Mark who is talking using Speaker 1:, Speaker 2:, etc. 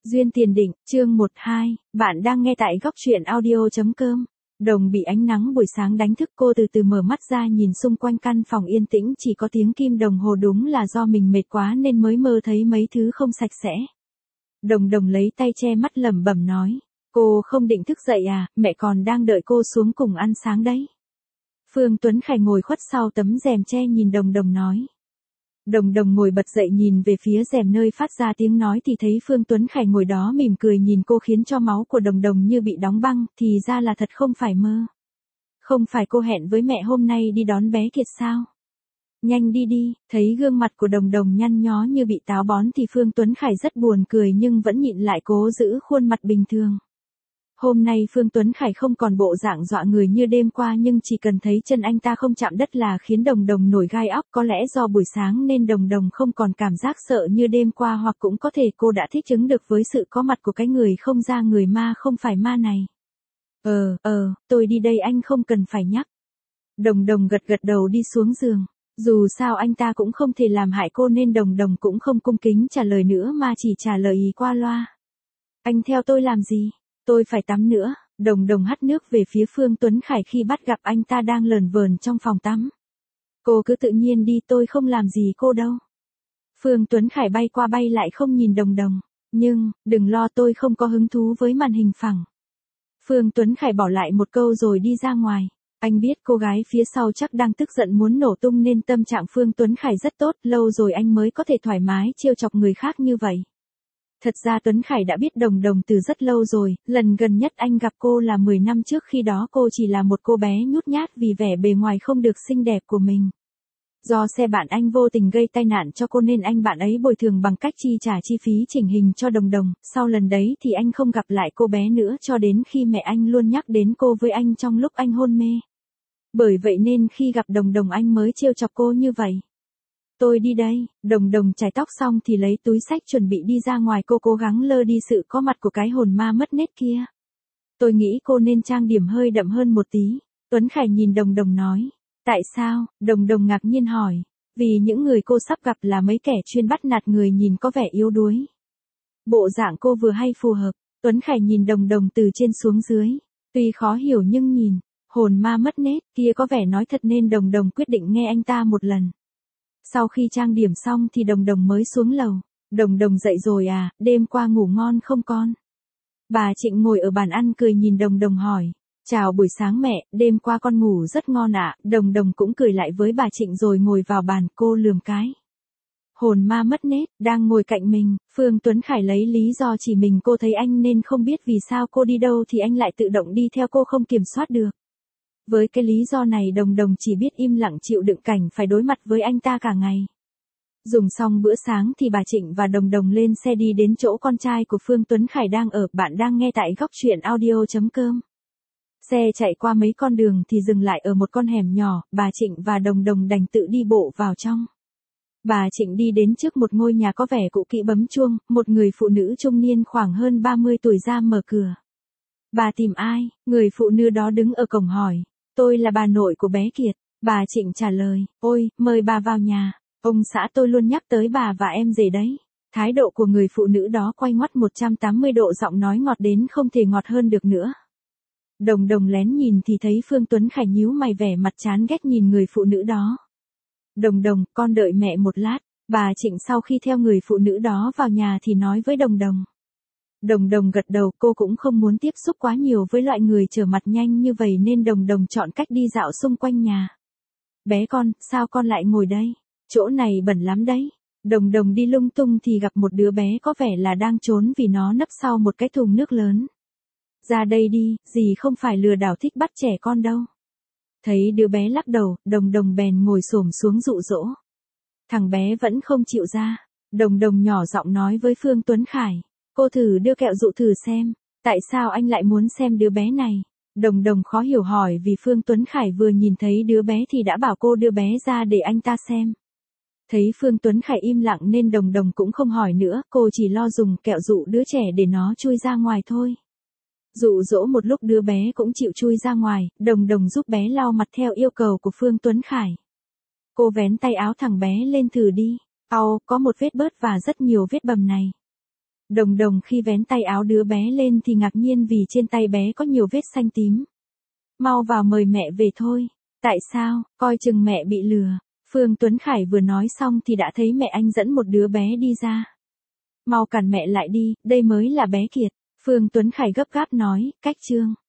Speaker 1: Duyên tiền định, chương 12, bạn đang nghe tại góc truyện audio.com. Đồng bị ánh nắng buổi sáng đánh thức, cô từ từ mở mắt ra nhìn xung quanh căn phòng yên tĩnh, chỉ có tiếng kim đồng hồ, đúng là do mình mệt quá nên mới mơ thấy mấy thứ không sạch sẽ. Đồng lấy tay che mắt lẩm bẩm nói, cô không định thức dậy à, mẹ còn đang đợi cô xuống cùng ăn sáng đấy. Phương Tuấn Khải ngồi khuất sau tấm rèm che nhìn Đồng nói. Đồng ngồi bật dậy nhìn về phía rèm nơi phát ra tiếng nói thì thấy Phương Tuấn Khải ngồi đó mỉm cười nhìn cô, khiến cho máu của Đồng như bị đóng băng, thì ra là thật không phải mơ. Không phải cô hẹn với mẹ hôm nay đi đón bé Kiệt sao? Nhanh đi đi, thấy gương mặt của Đồng nhăn nhó như bị táo bón thì Phương Tuấn Khải rất buồn cười nhưng vẫn nhịn lại cố giữ khuôn mặt bình thường. Hôm nay Phương Tuấn Khải không còn bộ dạng dọa người như đêm qua, nhưng chỉ cần thấy chân anh ta không chạm đất là khiến Đồng nổi gai óc. Có lẽ do buổi sáng nên Đồng không còn cảm giác sợ như đêm qua, hoặc cũng có thể cô đã thích ứng được với sự có mặt của cái người không ra người ma không phải ma này. Tôi đi đây, anh không cần phải nhắc. Đồng gật đầu đi xuống giường. Dù sao anh ta cũng không thể làm hại cô nên Đồng cũng không cung kính trả lời nữa mà chỉ trả lời ý qua loa. Anh theo tôi làm gì? Tôi phải tắm nữa. Đồng hắt nước về phía Phương Tuấn Khải khi bắt gặp anh ta đang lờn vờn trong phòng tắm. Cô cứ tự nhiên đi, tôi không làm gì cô đâu. Phương Tuấn Khải bay qua bay lại không nhìn Đồng. Nhưng, đừng lo, tôi không có hứng thú với màn hình phẳng. Phương Tuấn Khải bỏ lại một câu rồi đi ra ngoài. Anh biết cô gái phía sau chắc đang tức giận muốn nổ tung nên tâm trạng Phương Tuấn Khải rất tốt, lâu rồi anh mới có thể thoải mái trêu chọc người khác như vậy. Thật ra Tuấn Khải đã biết Đồng từ rất lâu rồi, lần gần nhất anh gặp cô là 10 năm trước, khi đó cô chỉ là một cô bé nhút nhát vì vẻ bề ngoài không được xinh đẹp của mình. Do xe bạn anh vô tình gây tai nạn cho cô nên anh bạn ấy bồi thường bằng cách chi trả chi phí chỉnh hình cho Đồng. Sau lần đấy thì anh không gặp lại cô bé nữa cho đến khi mẹ anh luôn nhắc đến cô với anh trong lúc anh hôn mê. Bởi vậy nên khi gặp Đồng anh mới trêu chọc cô như vậy. Tôi đi đây. Đồng chải tóc xong thì lấy túi xách chuẩn bị đi ra ngoài, cô cố gắng lơ đi sự có mặt của cái hồn ma mất nết kia. Tôi nghĩ cô nên trang điểm hơi đậm hơn một tí. Tuấn Khải nhìn Đồng nói. Tại sao? Đồng ngạc nhiên hỏi. Vì những người cô sắp gặp là mấy kẻ chuyên bắt nạt người nhìn có vẻ yếu đuối. Bộ dạng cô vừa hay phù hợp. Tuấn Khải nhìn Đồng từ trên xuống dưới. Tuy khó hiểu nhưng nhìn, hồn ma mất nết kia có vẻ nói thật nên Đồng quyết định nghe anh ta một lần. Sau khi trang điểm xong thì Đồng mới xuống lầu. Đồng dậy rồi à, đêm qua ngủ ngon không con? Bà Trịnh ngồi ở bàn ăn cười nhìn Đồng hỏi. Chào buổi sáng mẹ, đêm qua con ngủ rất ngon ạ. Đồng cũng cười lại với bà Trịnh rồi ngồi vào bàn, cô lườm cái. Hồn ma mất nết, đang ngồi cạnh mình, Phương Tuấn Khải lấy lý do chỉ mình cô thấy anh nên không biết vì sao cô đi đâu thì anh lại tự động đi theo cô không kiểm soát được. Với cái lý do này Đồng chỉ biết im lặng chịu đựng cảnh phải đối mặt với anh ta cả ngày. Dùng xong bữa sáng thì bà Trịnh và Đồng lên xe đi đến chỗ con trai của Phương Tuấn Khải đang ở. Bạn đang nghe tại góc truyện audio.com. Xe chạy qua mấy con đường thì dừng lại ở một con hẻm nhỏ, bà Trịnh và Đồng đành tự đi bộ vào trong. Bà Trịnh đi đến trước một ngôi nhà có vẻ cũ kỹ bấm chuông, một người phụ nữ trung niên khoảng hơn 30 tuổi ra mở cửa. Bà tìm ai? Người phụ nữ đó đứng ở cổng hỏi. Tôi là bà nội của bé Kiệt. Bà Trịnh trả lời, ôi, mời bà vào nhà. Ông xã tôi luôn nhắc tới bà và em rể đấy. Thái độ của người phụ nữ đó quay ngoắt 180 độ, giọng nói ngọt đến không thể ngọt hơn được nữa. Đồng lén nhìn thì thấy Phương Tuấn Khải nhíu mày, vẻ mặt chán ghét nhìn người phụ nữ đó. Đồng, con đợi mẹ một lát. Bà Trịnh sau khi theo người phụ nữ đó vào nhà thì nói với Đồng. Đồng gật đầu, cô cũng không muốn tiếp xúc quá nhiều với loại người trở mặt nhanh như vậy nên Đồng chọn cách đi dạo xung quanh nhà. Bé con, sao con lại ngồi đây? Chỗ này bẩn lắm đấy. Đồng đi lung tung thì gặp một đứa bé có vẻ là đang trốn vì nó nấp sau một cái thùng nước lớn. Ra đây đi, dì không phải lừa đảo thích bắt trẻ con đâu. Thấy đứa bé lắc đầu, Đồng bèn ngồi xổm xuống dụ dỗ. Thằng bé vẫn không chịu ra. Đồng nhỏ giọng nói với Phương Tuấn Khải. Cô thử đưa kẹo dụ thử xem. Tại sao anh lại muốn xem đứa bé này? Đồng khó hiểu hỏi vì Phương Tuấn Khải vừa nhìn thấy đứa bé thì đã bảo cô đưa bé ra để anh ta xem. Thấy Phương Tuấn Khải im lặng nên Đồng cũng không hỏi nữa, cô chỉ lo dùng kẹo dụ đứa trẻ để nó chui ra ngoài thôi. Dụ dỗ một lúc đứa bé cũng chịu chui ra ngoài, Đồng giúp bé lau mặt theo yêu cầu của Phương Tuấn Khải. Cô vén tay áo thằng bé lên thử đi. Có một vết bớt và rất nhiều vết bầm này. Đồng Đồng khi vén tay áo đứa bé lên thì ngạc nhiên vì trên tay bé có nhiều vết xanh tím. Mau vào mời mẹ về thôi. Tại sao, coi chừng mẹ bị lừa. Phương Tuấn Khải vừa nói xong thì đã thấy mẹ anh dẫn một đứa bé đi ra. Mau cản mẹ lại đi, đây mới là bé Kiệt. Phương Tuấn Khải gấp gáp nói, cách Trương.